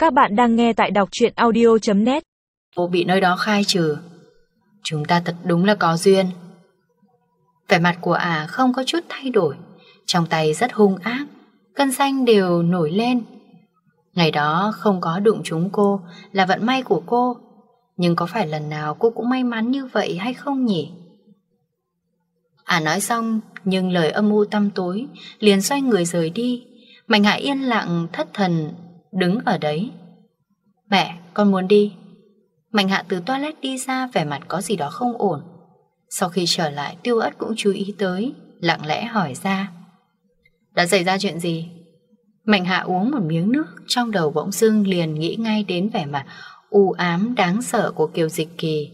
Các bạn đang nghe tại đọc truyện audio.net. Cô bị nơi đó khai trừ. Chúng ta thật đúng là có duyên. Vẻ mặt của ả không có chút thay đổi, trong tay rất hung ác, gân xanh đều nổi lên. Ngày đó không có đụng trúng cô là vận may của cô, nhưng có phải lần nào cô cũng may mắn như vậy hay không nhỉ? Ả nói xong, nhưng lời âm u tăm tối liền xoay người rời đi. Mạnh Hạ yên lặng thất thần đứng ở đấy. Mẹ, con muốn đi. Mạnh Hạ từ toilet đi ra, vẻ mặt có gì đó không ổn. Sau khi trở lại, Tiêu Ất cũng chú ý tới, lặng lẽ hỏi ra. Đã xảy ra chuyện gì? Mạnh Hạ uống một miếng nước, trong đầu bỗng dưng liền nghĩ ngay đến vẻ mặt u ám đáng sợ của Kiều Dịch Kỳ.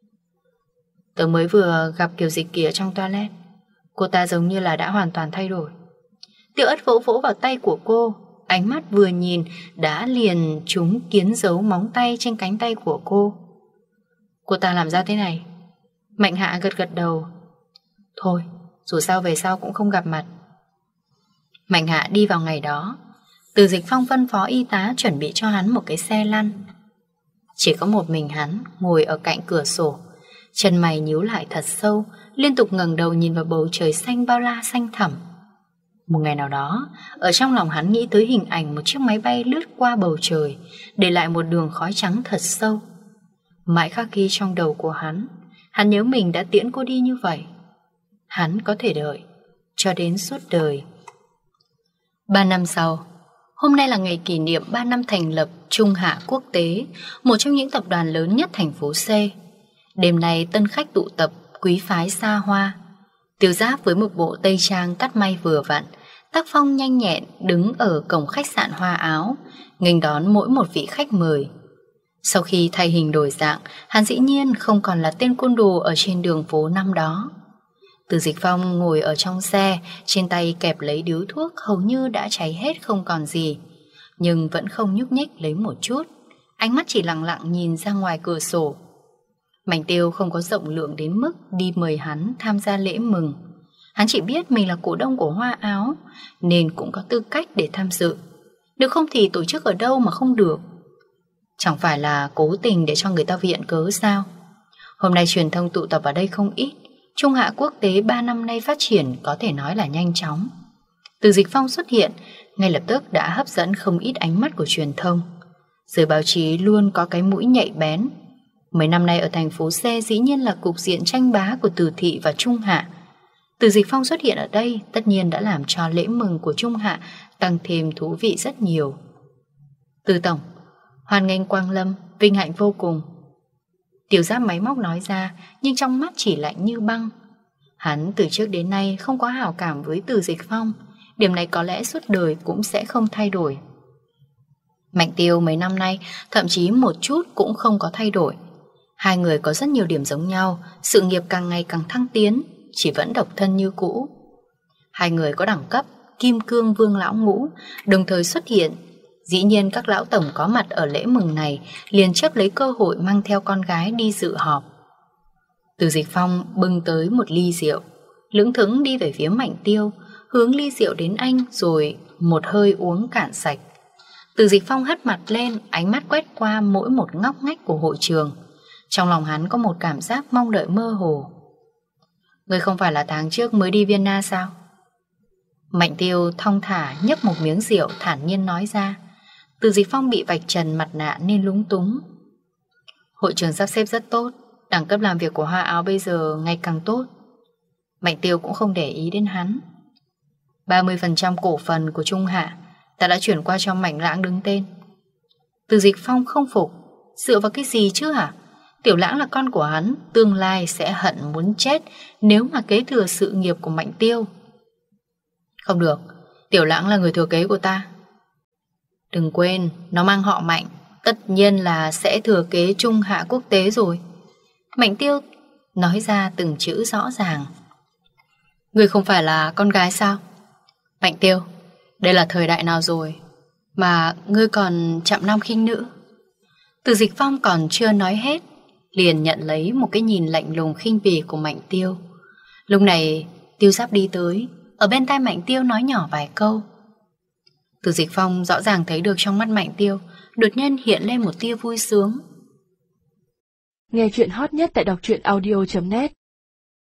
Tớ mới vừa gặp Kiều Dịch Kỳ ở trong toilet. Cô ta giống như là đã hoàn toàn thay đổi. Tiêu Ất vỗ vỗ vào tay của cô, ánh mắt vừa nhìn đã liền trúng kiến dấu móng tay trên cánh tay của cô. Cô ta làm ra thế này? Mạnh Hạ gật gật đầu. Thôi, dù sao về sau cũng không gặp mặt. Mạnh Hạ đi vào ngày đó, Từ Dịch Phong phân phó y tá chuẩn bị cho hắn một cái xe lăn. Chỉ có một mình hắn ngồi ở cạnh cửa sổ, chân mày nhíu lại thật sâu, liên tục ngẩng đầu nhìn vào bầu trời xanh bao la xanh thẳm. Một ngày nào đó, ở trong lòng hắn nghĩ tới hình ảnh một chiếc máy bay lướt qua bầu trời, để lại một đường khói trắng thật sâu. Mãi khắc ghi trong đầu của hắn nhớ mình đã tiễn cô đi như vậy. Hắn có thể đợi cho đến suốt đời. 3 năm sau, hôm nay là ngày kỷ niệm 3 năm thành lập Trung Hạ Quốc tế, một trong những tập đoàn lớn nhất thành phố C. Đêm nay tân khách tụ tập, quý phái xa hoa. Tiêu Giáp với một bộ tây trang cắt may vừa vặn, tác phong nhanh nhẹn đứng ở cổng khách sạn Hoa Áo, nghênh đón mỗi một vị khách mời. Sau khi thay hình đổi dạng, hắn dĩ nhiên không còn là tên côn đồ ở trên đường phố năm đó. Từ Dịch Phong ngồi ở trong xe, trên tay kẹp lấy điếu thuốc hầu như đã cháy hết không còn gì, nhưng vẫn không nhúc nhích lấy một chút, ánh mắt chỉ lặng lặng nhìn ra ngoài cửa sổ. Mạnh Tiêu không có rộng lượng đến mức đi mời hắn tham gia lễ mừng. Hắn chỉ biết mình là cổ đông của Hoa Áo nên cũng có tư cách để tham dự. Nếu không thì tổ chức ở đâu mà không được? Chẳng phải là cố tình để cho người ta viện cớ sao? Hôm nay truyền thông tụ tập ở đây không ít. Trung Hạ Quốc tế 3 năm nay phát triển có thể nói là nhanh chóng. Từ Dịch Phong xuất hiện ngay lập tức đã hấp dẫn không ít ánh mắt của truyền thông. Giới báo chí luôn có cái mũi nhạy bén. Mấy năm nay ở thành phố C dĩ nhiên là cục diện tranh bá của Từ Thị và Trung Hạ. Từ Dịch Phong xuất hiện ở đây tất nhiên đã làm cho lễ mừng của Trung Hạ tăng thêm thú vị rất nhiều. Từ Tổng, hoan nghênh quang lâm, vinh hạnh vô cùng. Tiểu Giáp máy móc nói ra, nhưng trong mắt chỉ lạnh như băng. Hắn từ trước đến nay không có hảo cảm với Từ Dịch Phong, điểm này có lẽ suốt đời cũng sẽ không thay đổi. Mạnh Tiêu mấy năm nay thậm chí một chút cũng không có thay đổi. Hai người có rất nhiều điểm giống nhau, sự nghiệp càng ngày càng thăng tiến, chỉ vẫn độc thân như cũ. Hai người có đẳng cấp, Kim Cương Vương Lão Ngũ đồng thời xuất hiện. Dĩ nhiên các lão tổng có mặt ở lễ mừng này liền chấp lấy cơ hội mang theo con gái đi dự họp. Từ Dịch Phong bưng tới một ly rượu, lững thững đi về phía Mạnh Tiêu, hướng ly rượu đến anh rồi một hơi uống cạn sạch. Từ Dịch Phong hất mặt lên, ánh mắt quét qua mỗi một ngóc ngách của hội trường. Trong lòng hắn có một cảm giác mong đợi mơ hồ. Ngươi không phải là tháng trước mới đi Vienna sao? Mạnh Tiêu thong thả nhấp một miếng rượu thản nhiên nói ra. Từ Dịch Phong bị vạch trần mặt nạ nên lúng túng. Hội trường sắp xếp rất tốt, đẳng cấp làm việc của Hoa Áo bây giờ ngày càng tốt. Mạnh Tiêu cũng không để ý đến hắn. 30% cổ phần của Trung Hạ ta đã chuyển qua cho Mạnh Lãng đứng tên. Từ Dịch Phong không phục. Dựa vào cái gì chứ hả? Tiểu Lãng là con của hắn, tương lai sẽ hận muốn chết nếu mà kế thừa sự nghiệp của Mạnh Tiêu. Không được, Tiểu Lãng là người thừa kế của ta. Đừng quên, nó mang họ Mạnh, tất nhiên là sẽ thừa kế Trung Hạ Quốc tế rồi. Mạnh Tiêu nói ra từng chữ rõ ràng. Ngươi không phải là con gái sao? Mạnh Tiêu, đây là thời đại nào rồi mà ngươi còn chạm nam khinh nữ? Từ Dịch Phong còn chưa nói hết liền nhận lấy một cái nhìn lạnh lùng khinh bỉ của Mạnh Tiêu. Lúc này Tiêu Giáp đi tới, ở bên tai Mạnh Tiêu nói nhỏ vài câu. Từ Dịch Phong rõ ràng thấy được trong mắt Mạnh Tiêu đột nhiên hiện lên một tia vui sướng. Nghe chuyện hot nhất tại đọc truyện audio.net